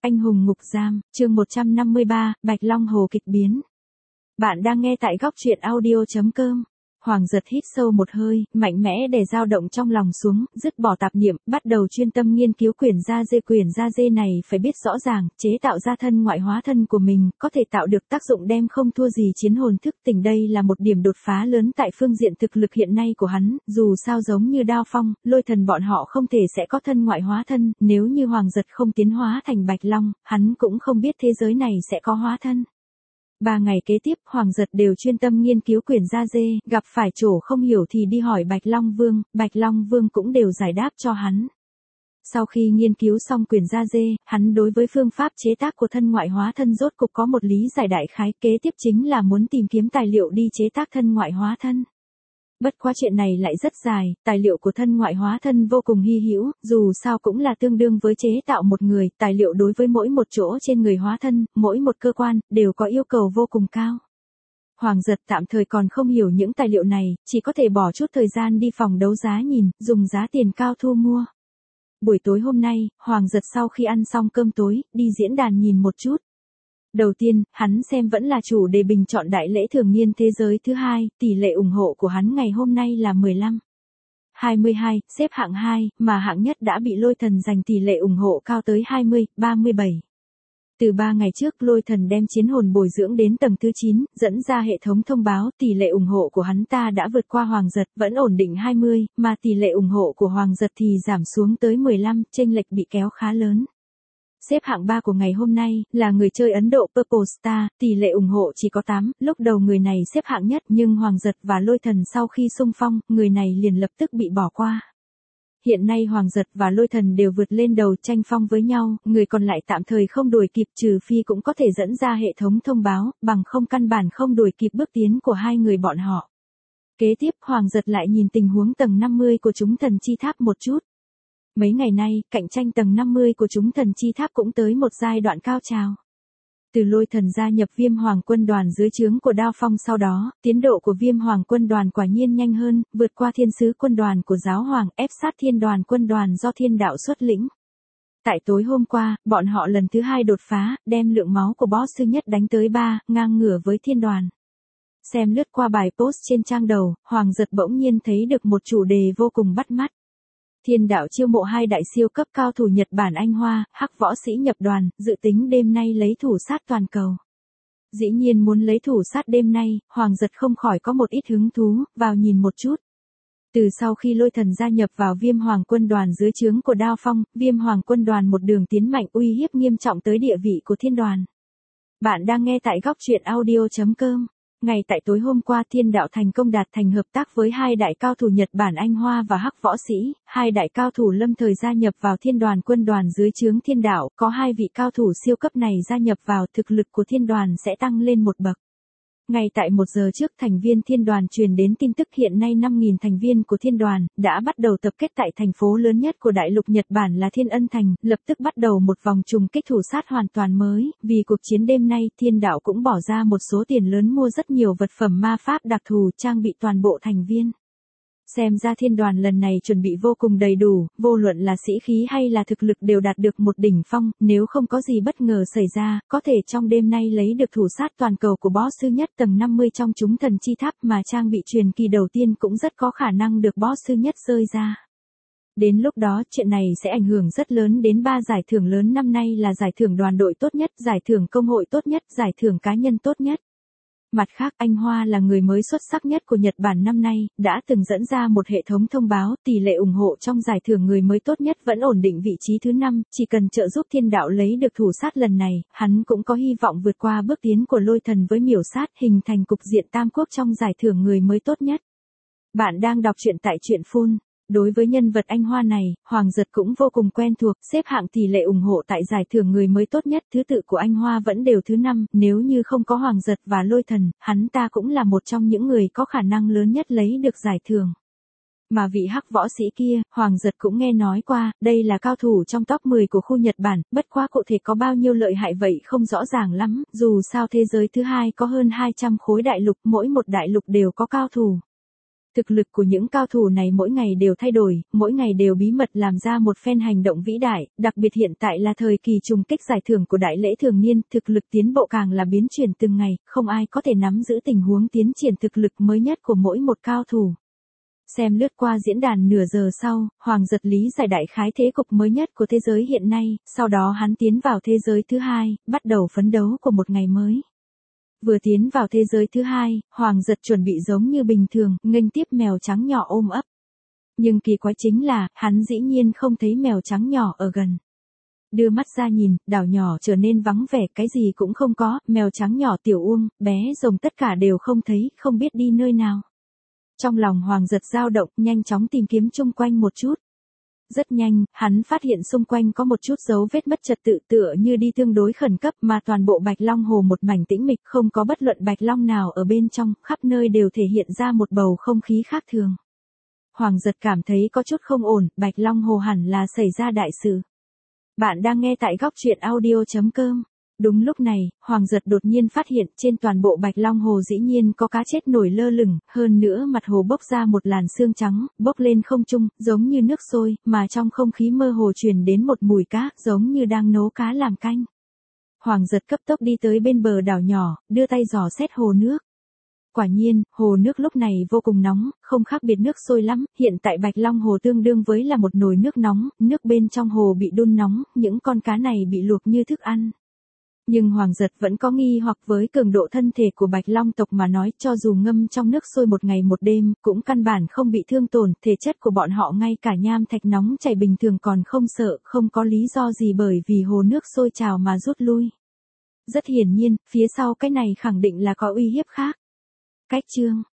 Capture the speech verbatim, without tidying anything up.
Anh hùng ngục giam, chương một trăm năm mươi ba, Bạch Long Hồ kịch biến. Bạn đang nghe tại góc truyện audio chấm com. Hoàng Giật hít sâu một hơi, mạnh mẽ để dao động trong lòng xuống, dứt bỏ tạp niệm, bắt đầu chuyên tâm nghiên cứu quyển gia dê. Quyển gia dê này phải biết rõ ràng, chế tạo ra thân ngoại hóa thân của mình, có thể tạo được tác dụng đem không thua gì chiến hồn thức tỉnh. Đây là một điểm đột phá lớn tại phương diện thực lực hiện nay của hắn, dù sao giống như Đao Phong, Lôi Thần bọn họ không thể sẽ có thân ngoại hóa thân, nếu như Hoàng Giật không tiến hóa thành Bạch Long, hắn cũng không biết thế giới này sẽ có hóa thân. Ba ngày kế tiếp, Hoàng Giật đều chuyên tâm nghiên cứu quyển gia dê, gặp phải chỗ không hiểu thì đi hỏi Bạch Long Vương, Bạch Long Vương cũng đều giải đáp cho hắn. Sau khi nghiên cứu xong quyển gia dê, hắn đối với phương pháp chế tác của thân ngoại hóa thân rốt cục có một lý giải đại khái, kế tiếp chính là muốn tìm kiếm tài liệu đi chế tác thân ngoại hóa thân. Bất quá chuyện này lại rất dài, tài liệu của thân ngoại hóa thân vô cùng hy hữu, dù sao cũng là tương đương với chế tạo một người, tài liệu đối với mỗi một chỗ trên người hóa thân, mỗi một cơ quan, đều có yêu cầu vô cùng cao. Hoàng Giật tạm thời còn không hiểu những tài liệu này, chỉ có thể bỏ chút thời gian đi phòng đấu giá nhìn, dùng giá tiền cao thu mua. Buổi tối hôm nay, Hoàng Giật sau khi ăn xong cơm tối, đi diễn đàn nhìn một chút. Đầu tiên, hắn xem vẫn là chủ đề bình chọn đại lễ thường niên thế giới thứ hai, tỷ lệ ủng hộ của hắn ngày hôm nay là mười lăm, hai mươi hai, xếp hạng hai, mà hạng nhất đã bị Lôi Thần giành tỷ lệ ủng hộ cao tới hai mươi, ba mươi bảy. Từ ba ngày trước Lôi Thần đem chiến hồn bồi dưỡng đến tầng thứ chín, dẫn ra hệ thống thông báo tỷ lệ ủng hộ của hắn ta đã vượt qua Hoàng Giật, vẫn ổn định hai mươi, mà tỷ lệ ủng hộ của Hoàng Giật thì giảm xuống tới mười lăm, chênh lệch bị kéo khá lớn. Xếp hạng ba của ngày hôm nay, là người chơi Ấn Độ Purple Star, tỷ lệ ủng hộ chỉ có tám, lúc đầu người này xếp hạng nhất nhưng Hoàng Giật và Lôi Thần sau khi xung phong, người này liền lập tức bị bỏ qua. Hiện nay Hoàng Giật và Lôi Thần đều vượt lên đầu tranh phong với nhau, người còn lại tạm thời không đuổi kịp trừ phi cũng có thể dẫn ra hệ thống thông báo, bằng không căn bản không đuổi kịp bước tiến của hai người bọn họ. Kế tiếp Hoàng Giật lại nhìn tình huống tầng năm mươi của chúng thần chi tháp một chút. Mấy ngày nay, cạnh tranh tầng năm mươi của chúng thần chi tháp cũng tới một giai đoạn cao trào. Từ Lôi Thần gia nhập Viêm Hoàng quân đoàn dưới trướng của Đao Phong sau đó, tiến độ của Viêm Hoàng quân đoàn quả nhiên nhanh hơn, vượt qua Thiên sứ quân đoàn của Giáo Hoàng, ép sát Thiên đoàn quân đoàn do Thiên đạo xuất lĩnh. Tại tối hôm qua, bọn họ lần thứ hai đột phá, đem lượng máu của boss sư nhất đánh tới ba, ngang ngửa với Thiên đoàn. Xem lướt qua bài post trên trang đầu, Hoàng Giật bỗng nhiên thấy được một chủ đề vô cùng bắt mắt. Thiên đạo chiêu mộ hai đại siêu cấp cao thủ Nhật Bản Anh Hoa, Hắc võ sĩ nhập đoàn, dự tính đêm nay lấy thủ sát toàn cầu. Dĩ nhiên muốn lấy thủ sát đêm nay, Hoàng Giật không khỏi có một ít hứng thú, vào nhìn một chút. Từ sau khi Lôi Thần gia nhập vào Viêm Hoàng quân đoàn dưới trướng của Đao Phong, Viêm Hoàng quân đoàn một đường tiến mạnh uy hiếp nghiêm trọng tới địa vị của Thiên đoàn. Bạn đang nghe tại góc truyện audio chấm com. Ngày tại tối hôm qua Thiên đạo thành công đạt thành hợp tác với hai đại cao thủ Nhật Bản Anh Hoa và Hắc võ sĩ, hai đại cao thủ lâm thời gia nhập vào Thiên đoàn quân đoàn dưới trướng Thiên đạo, có hai vị cao thủ siêu cấp này gia nhập vào, thực lực của Thiên đoàn sẽ tăng lên một bậc. Ngay tại một giờ trước thành viên Thiên đoàn truyền đến tin tức hiện nay năm nghìn thành viên của Thiên đoàn, đã bắt đầu tập kết tại thành phố lớn nhất của đại lục Nhật Bản là Thiên Ân Thành, lập tức bắt đầu một vòng trùng kích thủ sát hoàn toàn mới, vì cuộc chiến đêm nay Thiên đạo cũng bỏ ra một số tiền lớn mua rất nhiều vật phẩm ma pháp đặc thù trang bị toàn bộ thành viên. Xem ra Thiên đoàn lần này chuẩn bị vô cùng đầy đủ, vô luận là sĩ khí hay là thực lực đều đạt được một đỉnh phong, nếu không có gì bất ngờ xảy ra, có thể trong đêm nay lấy được thủ sát toàn cầu của boss sư nhất tầng năm mươi trong chúng thần chi tháp mà trang bị truyền kỳ đầu tiên cũng rất có khả năng được boss sư nhất rơi ra. Đến lúc đó, chuyện này sẽ ảnh hưởng rất lớn đến ba giải thưởng lớn năm nay là giải thưởng đoàn đội tốt nhất, giải thưởng công hội tốt nhất, giải thưởng cá nhân tốt nhất. Mặt khác, Anh Hoa là người mới xuất sắc nhất của Nhật Bản năm nay, đã từng dẫn ra một hệ thống thông báo tỷ lệ ủng hộ trong giải thưởng người mới tốt nhất vẫn ổn định vị trí thứ năm, chỉ cần trợ giúp Thiên đạo lấy được thủ sát lần này, hắn cũng có hy vọng vượt qua bước tiến của Lôi Thần với miểu sát, hình thành cục diện tam quốc trong giải thưởng người mới tốt nhất. Bạn đang đọc truyện tại Truyện Phun. Đối với nhân vật Anh Hoa này, Hoàng Giật cũng vô cùng quen thuộc, xếp hạng tỷ lệ ủng hộ tại giải thưởng người mới tốt nhất, thứ tự của Anh Hoa vẫn đều thứ năm, nếu như không có Hoàng Giật và Lôi Thần, hắn ta cũng là một trong những người có khả năng lớn nhất lấy được giải thưởng. Mà vị Hắc võ sĩ kia, Hoàng Giật cũng nghe nói qua, đây là cao thủ trong top mười của khu Nhật Bản, bất quá cụ thể có bao nhiêu lợi hại vậy không rõ ràng lắm, dù sao thế giới thứ hai có hơn hai trăm khối đại lục, mỗi một đại lục đều có cao thủ. Thực lực của những cao thủ này mỗi ngày đều thay đổi, mỗi ngày đều bí mật làm ra một phen hành động vĩ đại, đặc biệt hiện tại là thời kỳ trùng kích giải thưởng của đại lễ thường niên, thực lực tiến bộ càng là biến chuyển từng ngày, không ai có thể nắm giữ tình huống tiến triển thực lực mới nhất của mỗi một cao thủ. Xem lướt qua diễn đàn nửa giờ sau, Hoàng Giật lý giải đại khái thế cục mới nhất của thế giới hiện nay, sau đó hắn tiến vào thế giới thứ hai, bắt đầu phấn đấu của một ngày mới. Vừa tiến vào thế giới thứ hai, Hoàng Giật chuẩn bị giống như bình thường, nghênh tiếp mèo trắng nhỏ ôm ấp. Nhưng kỳ quái chính là, hắn dĩ nhiên không thấy mèo trắng nhỏ ở gần. Đưa mắt ra nhìn, đảo nhỏ trở nên vắng vẻ, cái gì cũng không có, mèo trắng nhỏ Tiểu Uông, bé rồng tất cả đều không thấy, không biết đi nơi nào. Trong lòng Hoàng Giật dao động, nhanh chóng tìm kiếm chung quanh một chút. Rất nhanh, hắn phát hiện xung quanh có một chút dấu vết mất trật tự tựa như đi tương đối khẩn cấp mà toàn bộ Bạch Long Hồ một mảnh tĩnh mịch, không có bất luận Bạch Long nào ở bên trong, khắp nơi đều thể hiện ra một bầu không khí khác thường. Hoàng Giật cảm thấy có chút không ổn, Bạch Long Hồ hẳn là xảy ra đại sự. Bạn đang nghe tại góc truyện audio chấm com. Đúng lúc này, Hoàng Giật đột nhiên phát hiện trên toàn bộ Bạch Long Hồ dĩ nhiên có cá chết nổi lơ lửng, hơn nữa mặt hồ bốc ra một làn sương trắng, bốc lên không trung, giống như nước sôi, mà trong không khí mơ hồ truyền đến một mùi cá, giống như đang nấu cá làm canh. Hoàng Giật cấp tốc đi tới bên bờ đảo nhỏ, đưa tay dò xét hồ nước. Quả nhiên, hồ nước lúc này vô cùng nóng, không khác biệt nước sôi lắm, hiện tại Bạch Long Hồ tương đương với là một nồi nước nóng, nước bên trong hồ bị đun nóng, những con cá này bị luộc như thức ăn. Nhưng Hoàng Giật vẫn có nghi hoặc với cường độ thân thể của Bạch Long tộc mà nói, cho dù ngâm trong nước sôi một ngày một đêm, cũng căn bản không bị thương tổn, thể chất của bọn họ ngay cả nham thạch nóng chảy bình thường còn không sợ, không có lý do gì bởi vì hồ nước sôi trào mà rút lui. Rất hiển nhiên, phía sau cái này khẳng định là có uy hiếp khác. Cách chương